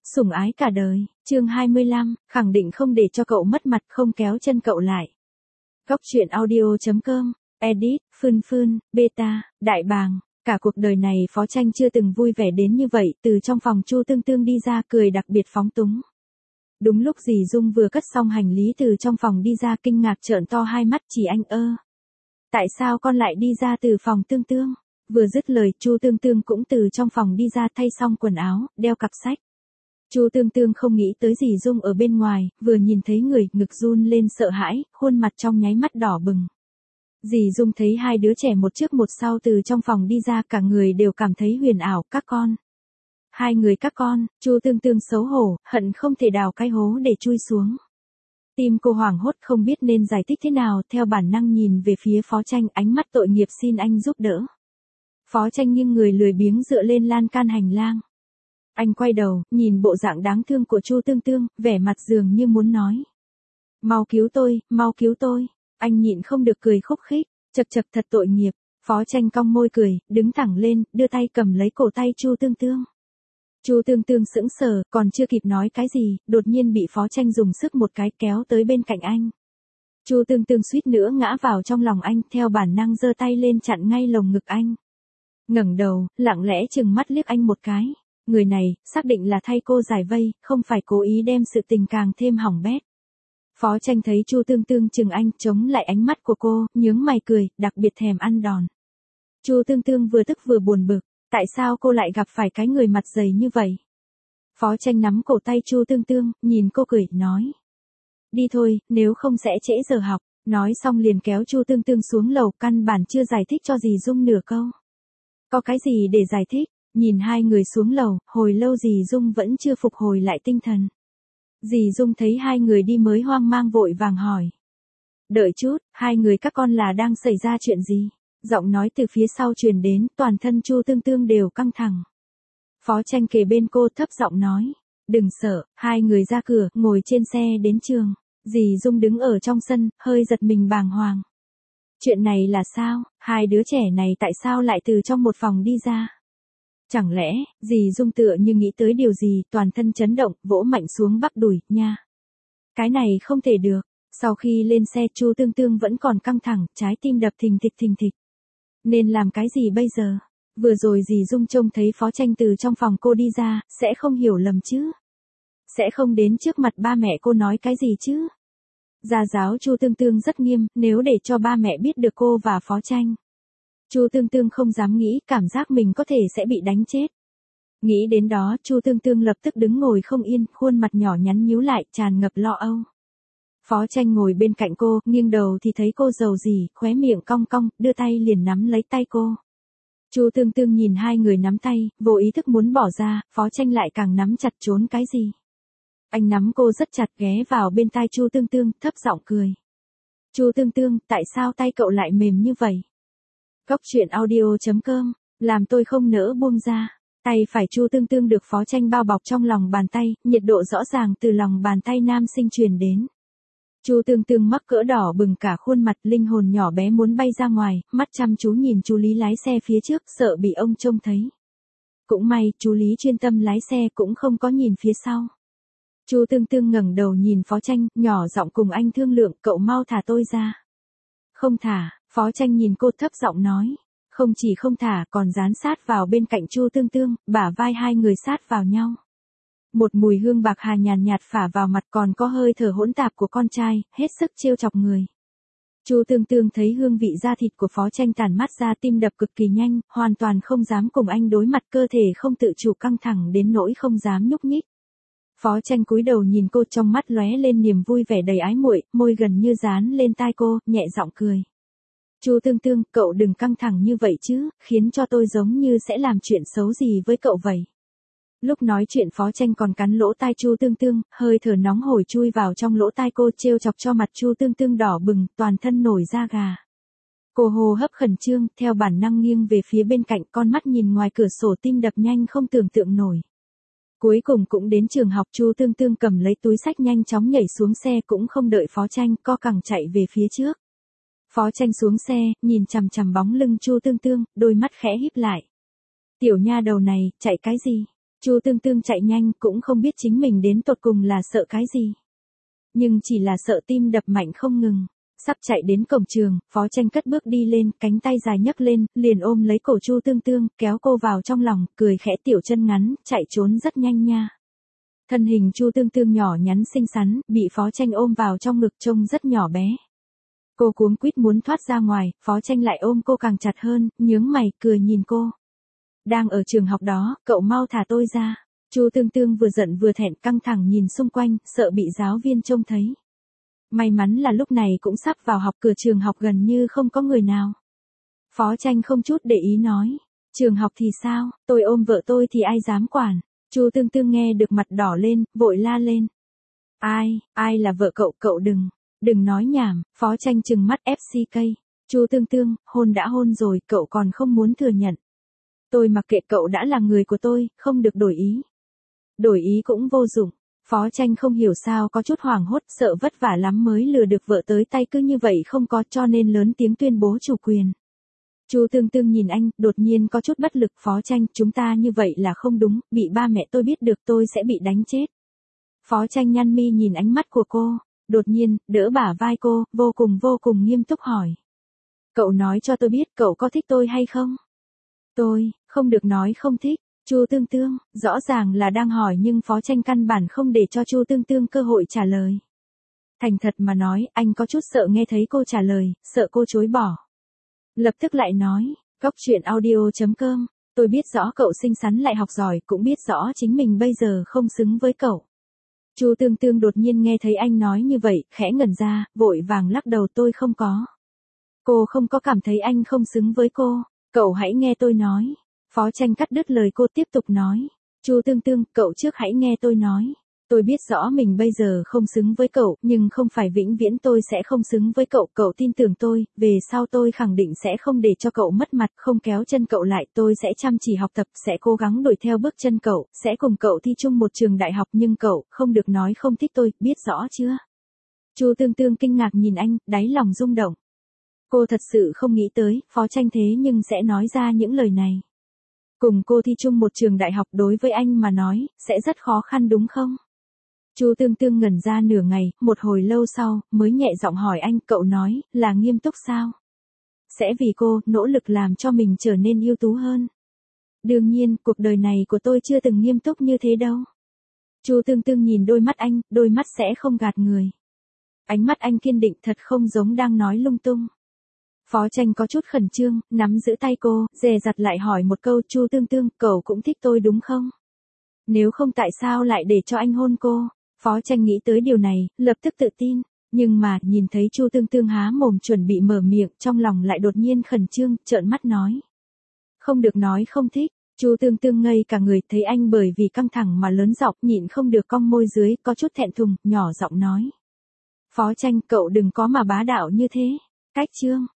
Sủng ái cả đời, chương 25, khẳng định không để cho cậu mất mặt, không kéo chân cậu lại. Góc truyện audio.com, edit, Phương, beta, đại bàng. Cả cuộc đời này Phó Tranh chưa từng vui vẻ đến như vậy, từ trong phòng Chu Tương Tương đi ra cười đặc biệt phóng túng. Đúng lúc dì Dung vừa cất xong hành lý từ trong phòng đi ra kinh ngạc trợn to hai mắt chỉ anh tại sao con lại đi ra từ phòng Tương Tương? Vừa dứt lời Chu Tương Tương cũng từ trong phòng đi ra thay xong quần áo, đeo cặp sách. Chu Tương Tương không nghĩ tới dì Dung ở bên ngoài, vừa nhìn thấy người, ngực run lên sợ hãi, khuôn mặt trong nháy mắt đỏ bừng. Dì Dung thấy hai đứa trẻ một trước một sau từ trong phòng đi ra, cả người đều cảm thấy huyền ảo, các con. Hai người các con, Chu Tương Tương xấu hổ, hận không thể đào cái hố để chui xuống. Tim cô hoảng hốt không biết nên giải thích thế nào, theo bản năng nhìn về phía Phó Tranh, ánh mắt tội nghiệp xin anh giúp đỡ. Phó Tranh nghiêng người lười biếng dựa lên lan can hành lang. Anh quay đầu, nhìn bộ dạng đáng thương của Chu Tương Tương, vẻ mặt dường như muốn nói. Mau cứu tôi, mau cứu tôi. Anh nhịn không được cười khúc khích, chật thật tội nghiệp. Phó Tranh cong môi cười, đứng thẳng lên, đưa tay cầm lấy cổ tay Chu Tương Tương. Chu Tương Tương sững sờ, còn chưa kịp nói cái gì, đột nhiên bị Phó Tranh dùng sức một cái kéo tới bên cạnh anh. Chu Tương Tương suýt nữa ngã vào trong lòng anh, theo bản năng giơ tay lên chặn ngay lồng ngực anh. Ngẩng đầu, lặng lẽ chừng mắt liếc anh một cái. Người này, xác định là thay cô giải vây, không phải cố ý đem sự tình càng thêm hỏng bét. Phó Tranh thấy Chu Tương Tương chừng anh, chống lại ánh mắt của cô, nhướng mày cười, đặc biệt thèm ăn đòn. Chu Tương Tương vừa tức vừa buồn bực, tại sao cô lại gặp phải cái người mặt dày như vậy? Phó Tranh nắm cổ tay Chu Tương Tương, nhìn cô cười, nói. Đi thôi, nếu không sẽ trễ giờ học. Nói xong liền kéo Chu Tương Tương xuống lầu, căn bản chưa giải thích cho dì Dung nửa câu. Có cái gì để giải thích? Nhìn hai người xuống lầu, hồi lâu dì Dung vẫn chưa phục hồi lại tinh thần. Dì Dung thấy hai người đi mới hoang mang vội vàng hỏi. Đợi chút, hai người các con là đang xảy ra chuyện gì? Giọng nói từ phía sau truyền đến, toàn thân Chu Tương Tương đều căng thẳng. Phó Tranh kề bên cô thấp giọng nói. Đừng sợ, hai người ra cửa, ngồi trên xe đến trường. Dì Dung đứng ở trong sân, hơi giật mình bàng hoàng. Chuyện này là sao? Hai đứa trẻ này tại sao lại từ trong một phòng đi ra? Chẳng lẽ, dì Dung tựa như nghĩ tới điều gì, toàn thân chấn động, vỗ mạnh xuống bắp đùi, nha. Cái này không thể được. Sau khi lên xe Chu Tương Tương vẫn còn căng thẳng, trái tim đập thình thịch. Nên làm cái gì bây giờ? Vừa rồi dì Dung trông thấy Phó Tranh từ trong phòng cô đi ra, sẽ không hiểu lầm chứ? Sẽ không đến trước mặt ba mẹ cô nói cái gì chứ? Gia giáo Chu Tương Tương rất nghiêm, nếu để cho ba mẹ biết được cô và Phó Tranh. Chu Tương Tương không dám nghĩ, cảm giác mình có thể sẽ bị đánh chết. Nghĩ đến đó, Chu Tương Tương lập tức đứng ngồi không yên, khuôn mặt nhỏ nhắn nhíu lại, tràn ngập lo âu. Phó Tranh ngồi bên cạnh cô, nghiêng đầu thì thấy cô dầu dì, khóe miệng cong cong, đưa tay liền nắm lấy tay cô. Chu Tương Tương nhìn hai người nắm tay, vô ý thức muốn bỏ ra, Phó Tranh lại càng nắm chặt trốn cái gì. Anh nắm cô rất chặt, ghé vào bên tai Chu Tương Tương, thấp giọng cười. Chu Tương Tương, tại sao tay cậu lại mềm như vậy? Góc truyện audio.com, làm tôi không nỡ buông ra. Tay phải Chu Tương Tương được Phó Tranh bao bọc trong lòng bàn tay, nhiệt độ rõ ràng từ lòng bàn tay nam sinh truyền đến. Chu Tương Tương mắc cỡ đỏ bừng cả khuôn mặt, linh hồn nhỏ bé muốn bay ra ngoài, mắt chăm chú nhìn chú Lý lái xe phía trước, sợ bị ông trông thấy. Cũng may, chú Lý chuyên tâm lái xe cũng không có nhìn phía sau. Chu Tương Tương ngẩng đầu nhìn Phó Tranh, nhỏ giọng cùng anh thương lượng, cậu mau thả tôi ra. Không thả, Phó Tranh nhìn cô thấp giọng nói. Không chỉ không thả, còn dán sát vào bên cạnh Chu Tương Tương, bả vai hai người sát vào nhau. Một mùi hương bạc hà nhàn nhạt phả vào mặt, còn có hơi thở hỗn tạp của con trai, hết sức trêu chọc người. Chu Tương Tương thấy hương vị da thịt của Phó Tranh tản mát ra, tim đập cực kỳ nhanh, hoàn toàn không dám cùng anh đối mặt, cơ thể không tự chủ căng thẳng đến nỗi không dám nhúc nhích. Phó Tranh cúi đầu nhìn cô, trong mắt lóe lên niềm vui vẻ đầy ái muội, môi gần như dán lên tai cô, nhẹ giọng cười. Chu Tương Tương, cậu đừng căng thẳng như vậy chứ, khiến cho tôi giống như sẽ làm chuyện xấu gì với cậu vậy. Lúc nói chuyện Phó Tranh còn cắn lỗ tai Chu Tương Tương, hơi thở nóng hổi chui vào trong lỗ tai cô, trêu chọc cho mặt Chu Tương Tương đỏ bừng, toàn thân nổi da gà. Cô hô hấp khẩn trương, theo bản năng nghiêng về phía bên cạnh, con mắt nhìn ngoài cửa sổ, tim đập nhanh không tưởng tượng nổi. Cuối cùng cũng đến trường học, Chu Tương Tương cầm lấy túi xách nhanh chóng nhảy xuống xe, cũng không đợi Phó Tranh, co cẳng chạy về phía trước. Phó Tranh xuống xe, nhìn chằm chằm bóng lưng Chu Tương Tương, đôi mắt khẽ híp lại. Tiểu nha đầu này, chạy cái gì? Chu Tương Tương chạy nhanh cũng không biết chính mình đến tột cùng là sợ cái gì. Nhưng chỉ là sợ tim đập mạnh không ngừng. Sắp chạy đến cổng trường, Phó Tranh cất bước đi lên, cánh tay dài nhấc lên, liền ôm lấy cổ Chu Tương Tương, kéo cô vào trong lòng, cười khẽ tiểu chân ngắn, chạy trốn rất nhanh nha. Thân hình Chu Tương Tương nhỏ nhắn xinh xắn, bị Phó Tranh ôm vào trong ngực trông rất nhỏ bé. Cô cuống quýt muốn thoát ra ngoài, Phó Tranh lại ôm cô càng chặt hơn, nhướng mày, cười nhìn cô. Đang ở trường học đó, cậu mau thả tôi ra. Chu Tương Tương vừa giận vừa thẹn căng thẳng nhìn xung quanh, sợ bị giáo viên trông thấy. May mắn là lúc này cũng sắp vào học, cửa trường học gần như không có người nào. Phó Tranh không chút để ý nói. Trường học thì sao, tôi ôm vợ tôi thì ai dám quản. Chu Tương Tương nghe được mặt đỏ lên, vội la lên. Ai là vợ cậu đừng nói nhảm. Phó Tranh trừng mắt FCK. Chu Tương Tương, hôn đã hôn rồi, cậu còn không muốn thừa nhận. Tôi mặc kệ, cậu đã là người của tôi, không được đổi ý. Đổi ý cũng vô dụng. Phó Tranh không hiểu sao có chút hoảng hốt, sợ vất vả lắm mới lừa được vợ tới tay cứ như vậy không có, cho nên lớn tiếng tuyên bố chủ quyền. Chu Tương Tương nhìn anh, đột nhiên có chút bất lực. Phó Tranh, chúng ta như vậy là không đúng, bị ba mẹ tôi biết được tôi sẽ bị đánh chết. Phó Tranh nhăn mi nhìn ánh mắt của cô, đột nhiên, đỡ bả vai cô, vô cùng nghiêm túc hỏi. Cậu nói cho tôi biết cậu có thích tôi hay không? Tôi, không được nói không thích. Chu Tương Tương, rõ ràng là đang hỏi nhưng Phó Tranh căn bản không để cho Chu Tương Tương cơ hội trả lời. Thành thật mà nói, anh có chút sợ nghe thấy cô trả lời, sợ cô chối bỏ. Lập tức lại nói, Góc Chuyện Audio.com, tôi biết rõ cậu xinh xắn lại học giỏi, cũng biết rõ chính mình bây giờ không xứng với cậu. Chu Tương Tương đột nhiên nghe thấy anh nói như vậy, khẽ ngẩn ra, vội vàng lắc đầu, tôi không có. Cô không có cảm thấy anh không xứng với cô, cậu hãy nghe tôi nói. Phó Tranh cắt đứt lời cô, tiếp tục nói. Chu Tương Tương, cậu trước hãy nghe tôi nói. Tôi biết rõ mình bây giờ không xứng với cậu, nhưng không phải vĩnh viễn tôi sẽ không xứng với cậu. Cậu tin tưởng tôi, về sau tôi khẳng định sẽ không để cho cậu mất mặt, không kéo chân cậu lại. Tôi sẽ chăm chỉ học tập, sẽ cố gắng đuổi theo bước chân cậu, sẽ cùng cậu thi chung một trường đại học. Nhưng cậu, không được nói không thích tôi, biết rõ chưa? Chu Tương Tương kinh ngạc nhìn anh, đáy lòng rung động. Cô thật sự không nghĩ tới, Phó Tranh thế nhưng sẽ nói ra những lời này. Cùng cô thi chung một trường đại học đối với anh mà nói, sẽ rất khó khăn đúng không? Chu Tương Tương ngẩn ra nửa ngày, một hồi lâu sau, mới nhẹ giọng hỏi anh, cậu nói, là nghiêm túc sao? Sẽ vì cô, nỗ lực làm cho mình trở nên ưu tú hơn. Đương nhiên, cuộc đời này của tôi chưa từng nghiêm túc như thế đâu. Chu Tương Tương nhìn đôi mắt anh, đôi mắt sẽ không gạt người. Ánh mắt anh kiên định, thật không giống đang nói lung tung. Phó Tranh có chút khẩn trương, nắm giữ tay cô, dè dặt lại hỏi một câu, Chu Tương Tương, cậu cũng thích tôi đúng không? Nếu không tại sao lại để cho anh hôn cô? Phó Tranh nghĩ tới điều này, lập tức tự tin. Nhưng mà, nhìn thấy Chu Tương Tương há mồm chuẩn bị mở miệng, trong lòng lại đột nhiên khẩn trương, trợn mắt nói. Không được nói không thích. Chu Tương Tương ngây cả người, thấy anh bởi vì căng thẳng mà lớn giọng, nhịn không được cong môi dưới, có chút thẹn thùng, nhỏ giọng nói. Phó Tranh, cậu đừng có mà bá đạo như thế. Cách chương.